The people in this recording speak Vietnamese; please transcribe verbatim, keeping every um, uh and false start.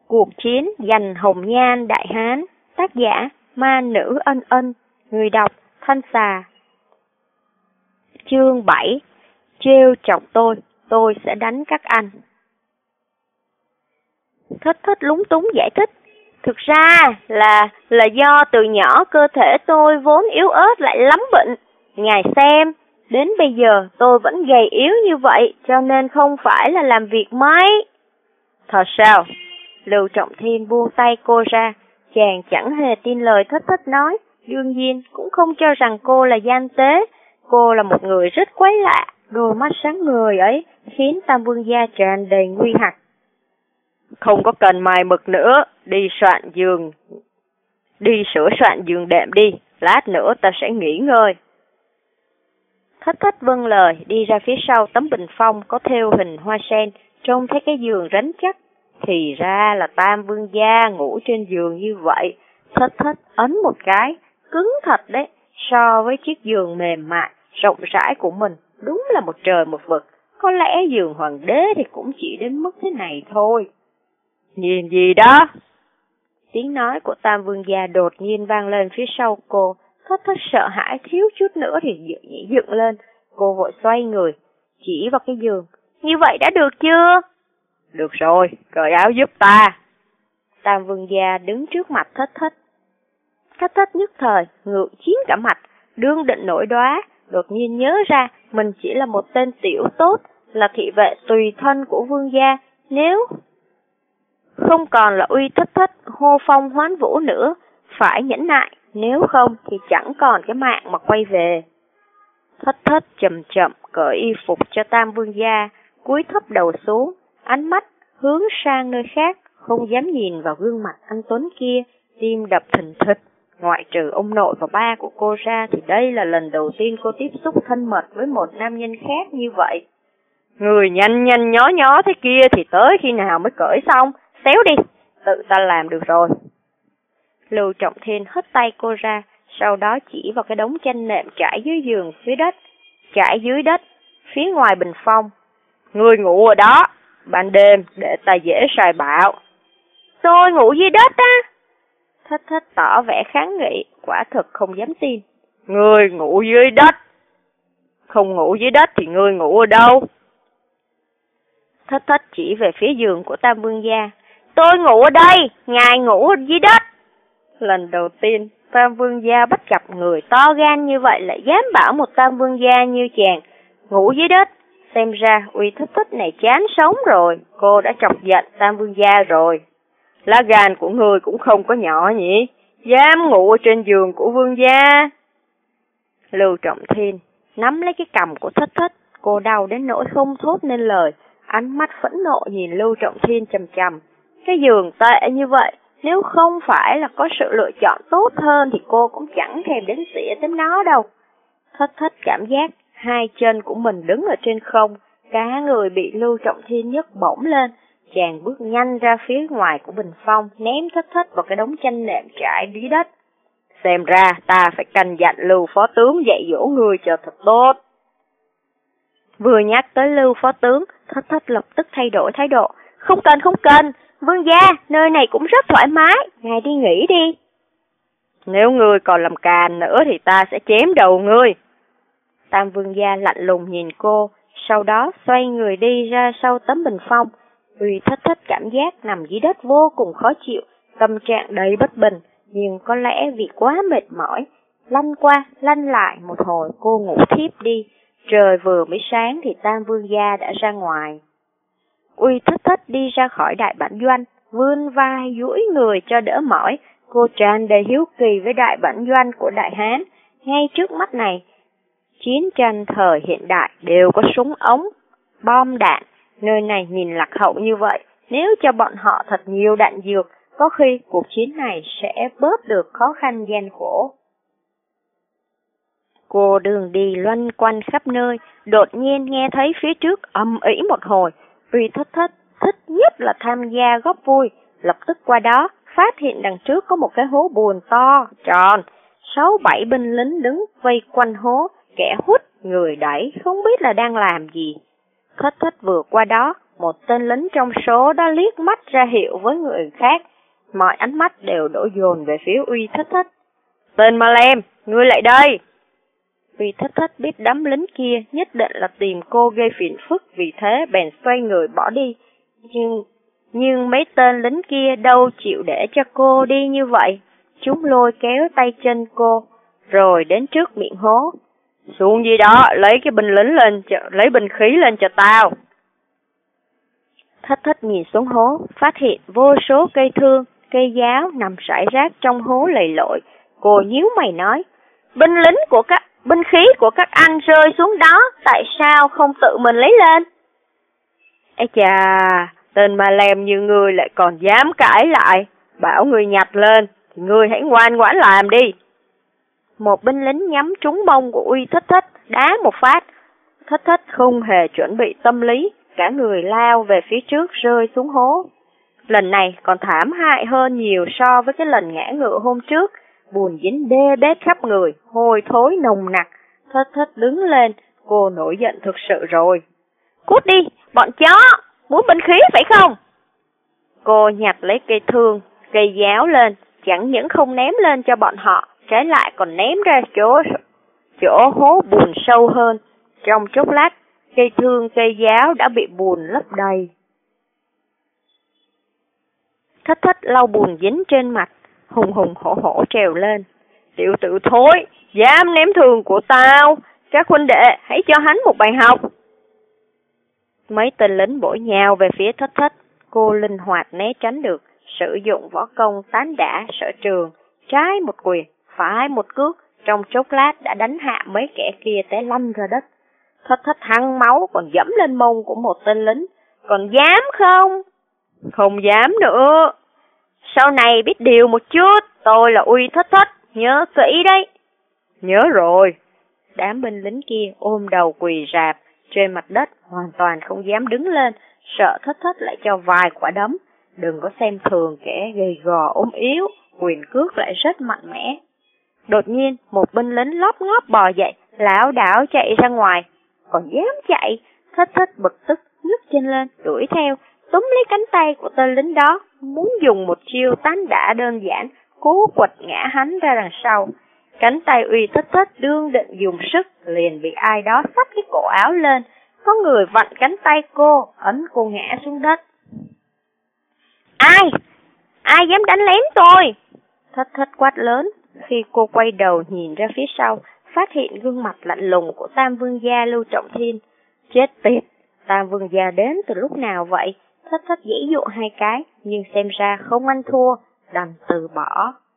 Cuộc chiến giành hồng nhan Đại Hán. Tác giả Ma Nữ Ân Ân. Người đọc Thanh Xà. Chương bảy. Trêu chọc tôi, tôi sẽ đánh các anh. Thích Thích lúng túng giải thích. Thực ra là là do từ nhỏ cơ thể tôi vốn yếu ớt lại lắm bệnh. Ngài xem, đến bây giờ tôi vẫn gầy yếu như vậy, cho nên không phải là làm việc mấy. Thật sao? Lưu Trọng Thiên buông tay cô ra. Chàng chẳng hề tin lời Thích Thích nói, đương nhiên cũng không cho rằng cô là gian tế. Cô là một người rất quái lạ, đôi mắt sáng ngời ấy khiến Tam Vương gia tràn đầy nguy hặc. Không có cần mài mực nữa, đi soạn giường, đi sửa soạn giường đệm đi, lát nữa ta sẽ nghỉ ngơi. Thích Thích vâng lời, đi ra phía sau tấm bình phong có thêu hình hoa sen, trông thấy cái giường rắn chắc. Thì ra là Tam Vương gia ngủ trên giường như vậy. Thích Thích ấn một cái, cứng thật đấy, so với chiếc giường mềm mại, rộng rãi của mình, đúng là một trời một vực. Có lẽ giường hoàng đế thì cũng chỉ đến mức thế này thôi. Nhìn gì đó? Tiếng nói của Tam Vương gia đột nhiên vang lên phía sau cô. Thích Thích sợ hãi thiếu chút nữa thì dựng nhảy dựng lên. Cô vội xoay người, chỉ vào cái giường. Như vậy đã được chưa? Được rồi, cởi áo giúp ta. Tam Vương gia đứng trước mặt Thích Thích. Thích Thích nhất thời ngượng chín cả mặt, đương định nổi đoá, đột nhiên nhớ ra mình chỉ là một tên tiểu tốt, là thị vệ tùy thân của Vương gia. Nếu không còn là uy Thích Thích hô phong hoán vũ nữa, phải nhẫn nại, nếu không thì chẳng còn cái mạng mà quay về. Thích Thích chậm chậm cởi y phục cho Tam Vương gia, cúi thấp đầu xuống, ánh mắt hướng sang nơi khác, không dám nhìn vào gương mặt anh tuấn kia, tim đập thình thịch. Ngoại trừ ông nội và ba của cô ra thì đây là lần đầu tiên cô tiếp xúc thân mật với một nam nhân khác như vậy. Người nhanh nhanh nhó nhó thế kia thì tới khi nào mới cởi xong, xéo đi, tự ta làm được rồi. Lưu Trọng Thiên hất tay cô ra, sau đó chỉ vào cái đống chăn nệm trải dưới giường phía đất, trải dưới đất, phía ngoài bình phong. Người ngủ ở đó, ban đêm để ta dễ sai bạo. Tôi ngủ dưới đất á? Thích Thích tỏ vẻ kháng nghị, quả thực không dám tin. Người ngủ dưới đất. Không ngủ dưới đất thì người ngủ ở đâu? Thích Thích chỉ về phía giường của Tam Vương gia. Tôi ngủ ở đây, ngài ngủ ở dưới đất. Lần đầu tiên, Tam Vương gia bắt gặp người to gan như vậy lại dám bảo một Tam Vương gia như chàng ngủ dưới đất. Xem ra uy Thích Thích này chán sống rồi, cô đã chọc giận Tam Vương gia rồi. Lá gan của người cũng không có nhỏ nhỉ, dám ngủ ở trên giường của Vương gia. Lưu Trọng Thiên nắm lấy cái cằm của Thích Thích, cô đau đến nỗi không thốt nên lời, ánh mắt phẫn nộ nhìn Lưu Trọng Thiên chằm chằm. Cái giường tệ như vậy, nếu không phải là có sự lựa chọn tốt hơn thì cô cũng chẳng thèm đến xỉa đến nó đâu. Thích Thích cảm giác hai chân của mình đứng ở trên không, cả người bị Lưu Trọng Thiên nhấc bổng lên. Chàng bước nhanh ra phía ngoài của bình phong, ném Thích Thích vào cái đống chăn nệm trải dưới đất. Xem ra ta phải căn dặn Lưu phó tướng dạy dỗ người cho thật tốt. Vừa nhắc tới Lưu phó tướng, Thích Thích lập tức thay đổi thái độ. Không cần, không cần, Vương gia, nơi này cũng rất thoải mái, ngài đi nghỉ đi. Nếu ngươi còn làm càn nữa thì ta sẽ chém đầu ngươi. Tam Vương gia lạnh lùng nhìn cô, sau đó xoay người đi ra sau tấm bình phong. Uy Thích Thích cảm giác nằm dưới đất vô cùng khó chịu, tâm trạng đầy bất bình, nhưng có lẽ vì quá mệt mỏi, lăn qua lăn lại một hồi cô ngủ thiếp đi. Trời vừa mới sáng thì Tam Vương gia đã ra ngoài. Uy Thích Thích đi ra khỏi đại bản doanh, vươn vai duỗi người cho đỡ mỏi. Cô tràn đầy hiếu kỳ với đại bản doanh của Đại Hán. Ngay trước mắt này, chiến tranh thời hiện đại đều có súng ống, bom đạn. Nơi này nhìn lạc hậu như vậy, nếu cho bọn họ thật nhiều đạn dược, có khi cuộc chiến này sẽ bớt được khó khăn gian khổ. Cô đường đi loanh quanh khắp nơi, đột nhiên nghe thấy phía trước ầm ĩ một hồi. Uy Thích Thích thích nhất là tham gia góp vui, lập tức qua đó, phát hiện đằng trước có một cái hố bùn to, tròn, sáu bảy binh lính đứng vây quanh hố, kẻ hút, người đẩy, không biết là đang làm gì. Thích Thích vừa qua đó, Một tên lính trong số đó liếc mắt ra hiệu với người khác. Mọi ánh mắt đều đổ dồn về phía Uy Thích Thích. Tên Ma Lem, ngươi lại đây! Uy Thích Thích biết đám lính kia nhất định là tìm cô gây phiền phức, vì thế bèn xoay người bỏ đi. Nhưng, nhưng mấy tên lính kia đâu chịu để cho cô đi như vậy. Chúng lôi kéo tay chân cô, rồi đến trước miệng hố. Xuống gì đó, lấy cái bình lính lên, lấy bình khí lên cho tao. Thích Thích nhìn xuống hố, phát hiện vô số cây thương, cây giáo nằm rải rác trong hố lầy lội. Cô nhíu mày nói, binh lính của các, binh khí của các anh rơi xuống đó, tại sao không tự mình lấy lên? Ê chà, tên Ma Lem như ngươi lại còn dám cãi lại, bảo ngươi nhặt lên, thì ngươi hãy ngoan ngoãn làm đi. Một binh lính nhắm trúng mông của Uy Thích Thích, đá một phát. Thích Thích không hề chuẩn bị tâm lý, cả người lao về phía trước rơi xuống hố. Lần này còn thảm hại hơn nhiều so với cái lần ngã ngựa hôm trước, bùn dính đê bết khắp người, hôi thối nồng nặc. Thích Thích đứng lên, cô nổi giận thực sự rồi. Cút đi, bọn chó, muốn binh khí phải không? Cô nhặt lấy cây thương, cây giáo lên, chẳng những không ném lên cho bọn họ, trái lại còn ném ra chỗ, chỗ hố bùn sâu hơn. Trong chốc lát, cây thương cây giáo đã bị bùn lấp đầy. Thích Thích lau bùn dính trên mặt, hùng hùng hổ hổ trèo lên. Tiểu tử thối, dám ném thương của tao, các huynh đệ hãy cho hắn một bài học. Mấy tên lính bổ nhào về phía Thích Thích, cô linh hoạt né tránh được, sử dụng võ công tán đả sở trường, trái một quyền, phải một cước, trong chốc lát đã đánh hạ mấy kẻ kia té lăn ra đất. Thích Thích hăng máu còn dẫm lên mông của một tên lính. Còn dám không? Không dám nữa. Sau này biết điều một chút, tôi là Uy Thích Thích, nhớ kỹ đấy. Nhớ rồi. Đám binh lính kia ôm đầu quỳ rạp trên mặt đất, hoàn toàn không dám đứng lên, sợ Thích Thích lại cho vài quả đấm. Đừng có xem thường kẻ gầy gò ốm yếu, quyền cước lại rất mạnh mẽ. Đột nhiên, một binh lính lóp ngóp bò dậy, lảo đảo chạy ra ngoài. Còn dám chạy, Thích Thích bực tức nhấc chân lên, đuổi theo, túm lấy cánh tay của tên lính đó, muốn dùng một chiêu tán đả đơn giản, cố quật ngã hắn ra đằng sau. Cánh tay Uy Thích Thích đương định dùng sức, liền bị ai đó xách cái cổ áo lên, có người vặn cánh tay cô, ấn cô ngã xuống đất. Ai? Ai dám đánh lén tôi? Thích Thích quát lớn. Khi cô quay đầu nhìn ra phía sau, phát hiện gương mặt lạnh lùng của Tam Vương gia Lưu Trọng Thiên. Chết tiệt, Tam Vương gia đến từ lúc nào vậy? Thích Thích giãy giụa hai cái, nhưng xem ra không ăn thua, đành từ bỏ.